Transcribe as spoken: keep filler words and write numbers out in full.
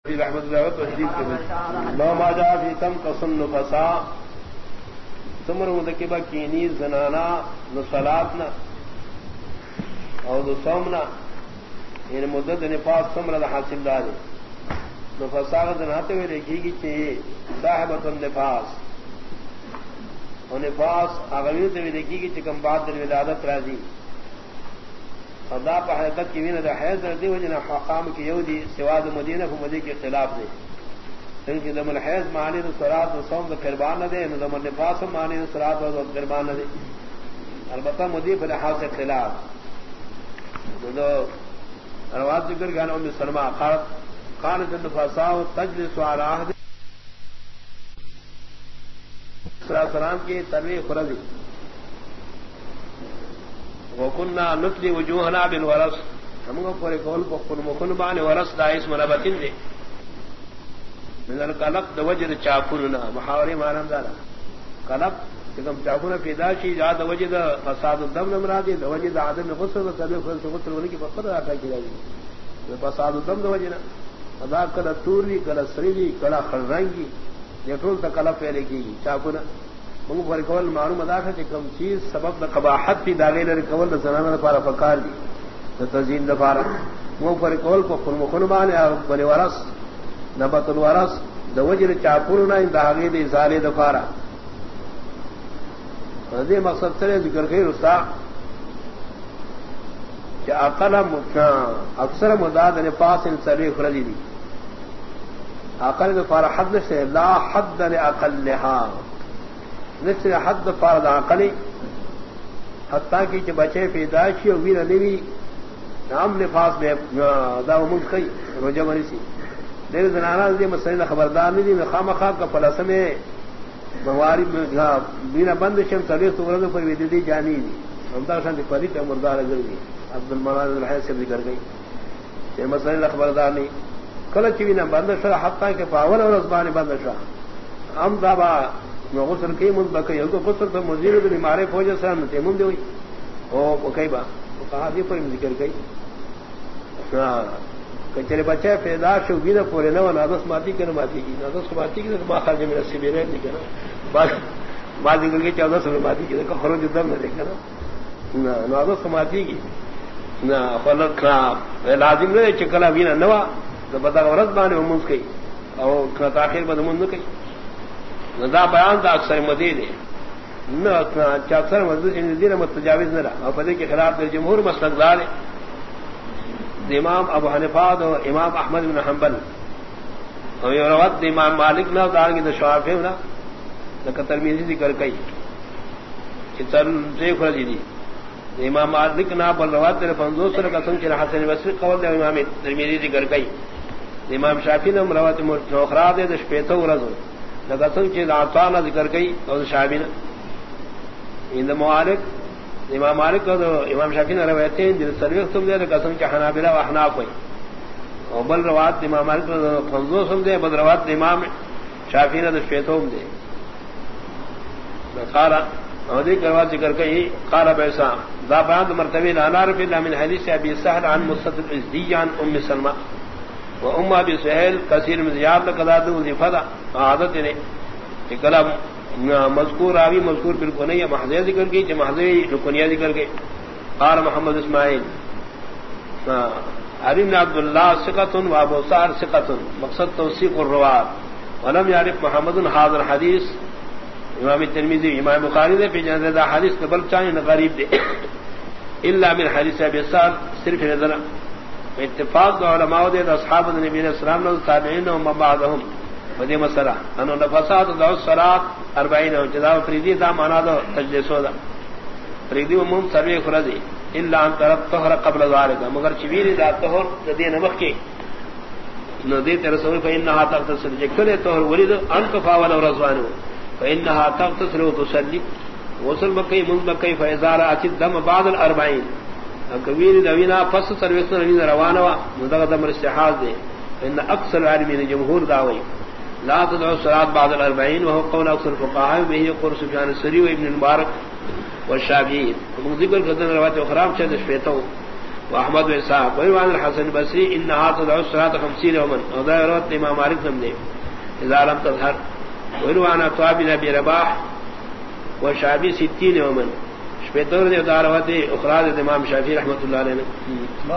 رحمت اللہ تشریف کے نو ما جاء فی کم قسم نفسا ثمر مذکبہ کینی زنانا نصلاتنا او دو صومنا یعنی مدت نفاس ثمر حاصل دار نفسا زناتے ہوئے دیکھی گی چاہیے صاحبۃ النفاس اور نفاس اغویت ہوئے دیکھی گی چکم بعد در ولادت راضی خدا پہ حقیقت کی وین حیض رضی ہو جنا حقام کی یودی سواد مدینہ کو مدی کے خلاف دے کیونکہ دم الحیض معنی صلات و صوم و قربان نہ دے دم النفاس معنی صلات و قربان نہ دے البتہ مدی پر لحاظ سے خلاف جو روایت ذکر گیا ام سلمہ قالت قالت النفاساء تجلس على عهد صلی اللہ علیہ وسلم کی ترویح خرزی وكنا نتلي وجوهنا بالورس ہم کو پورے کول کو مخن بان ورس دا اسم نبتین دے من القلق د وجد چاکلنا محاورے مانم دارا قلق کم چاکلنا پیدا شی جاد وجد فساد الدم مرادی د وجد عدم غسل سبب غسل ولي کی فقط اٹا کی راضی فساد الدم د وجنا ادا کلا توری کلا سریلی کلا خرنگی یہ ټول د قلق پہلے کی چاکلنا منگو پر کول معلوم ادا ہے کہ کم چیز سبب دا قباحت بھی داغے لر کول دا زنانہ پارا فکار دی دا تزین دا پارا منگو پر کول کو خلم خلمان یا بنی ورس نبت الورس دا وجر چاپورنا ان داغے دا ازالے دا پارا دے مقصد سرے ذکر گئی رسا کہ اقل اکثر مداد نفاس ان سرے خرجی دی اقل دا پارا حد سے لا حد لأقل لہا نفس حد فرض عقلی حتیٰ کی کہ بچے پیدائشی اور ویر نوی نام نفاس میں دا ملک کئی روجہ منی سی دیر زنانا دی مسئلہ خبردار نہیں دی میں خام خواہ کا پلس میں مواری بینا بند شم سلیس تورد پر ویدی دی جانی دی ہمتا شان دی پری کا مردار اگر دی عبدالمنان الحیث سے ذکر گئی یہ مسئلہ خبردار نہیں کلچ بینا بند شرح حتیٰ کہ پاول اور ازبانی بند شرح ہم دابا غسل کی من بکئی کو غسل تو مزید بھی مارے فوج سره تیمم دی او کئی با کہا دی پر ذکر گئی کچرے بچے پیدا شو بھی نہ پورے نہ نادس ماتی کر ماتی کی نادس ماتی کی تو خارج میں رسی بھی نہیں کنا بعد بعد ذکر کے چودہ سو ماتی کی تو خروج دم نہ دیکھا نا نادس ماتی کی نہ فلک لازم نہیں چکلا بھی نہ نوا تو بتا ورت بانے منس کی او تاخیر بد من کی ندا بیان دا اکثر مدید ہے نہ اکثر مدید دین متجاوز نہ رہا اور فدی کے خلاف در جمہور مسلک دار ہے امام ابو حنیفہ اور امام احمد بن حنبل اور یہ روایت امام مالک نہ دار کی شافعی نہ نہ ترمذی ذکر کئی کہ تر شیخ رضی دی امام مالک نہ بل روایت نے فنزوس نے قسم کہ حسن بصری قول امام ترمذی ذکر کئی امام شافعی نے روایت متأخرہ دے دشپیتو ورزو قسم چیز آسان ذکر گئی اور شابین ان مالک امام مالک اور امام شافعی نے روایتیں جن سرویخ تم دے قسم کے حنابلہ و احناف ہوئی اور بل روات امام مالک فنزو سم دے بل روات امام شافعی نے شیتوم دے قال اور ایک روایت ذکر گئی قال بیسا ذا بعد مرتبہ انار فی من حدیث ابی سہل عن مصطفى الازدی عن ام سلمہ و ام ابي سهيل كثير من زياد قداد وظيفه عادت نے کہ کلام مذکور راوی مذکور بالکل نہیں محض ذکر کی کہ محض رکنیہ ذکر کے قال محمد اسماعیل علی بن عبد الله ثقۃ و ابو سعد ثقۃ مقصد توثیق الروات ولم يعرف محمد هذا الحديث امام ترمذی امام بخاری نے پیجن دا حدیث قبل چاہیے غریب دے الا من حدیث ابي سعد صرف نظر اتفاق علماء دے اصحاب نبی علیہ السلام نے تابعین و بعضهم ودی مسئلہ انہوں نے فساد دعو الصلاۃ اربعین جزاء فریدی دا معنی دا تجلیسو دا فریدی عموم سروی فرضی الا ان طرف طهر قبل ذلك مگر چویر دا طهر دین وقت کی ندی رسول فانها تغتسل جکل طهر ولید ان کفا ولو رضوان فانها تغتسل وتصلي وصل بقي من بقي فاذا رات الدم بعد الاربعين کبیر دوینا پس سروس نوین روانہ وا مدغدم استحاض دے ان اکثر العالمین جمهور دعوی لا تدعو الصلاة بعد الاربعین وهو قول اکثر الفقهاء به يقول سفیان الثوری و ابن المبارک والشافعی ذکر قدر روایت اخرام چند شفیتو واحمد واسحاق وعن الحسن البصري انها تدعو الصلاه خمسين يوما وذكرت امام مالك نے اذا لم تظهر وعن عطاء بن ابي رباح وشعبي ستين يوما شبيتور نے دعوت اخراج امام شافعی رحمۃ اللہ علیہ نے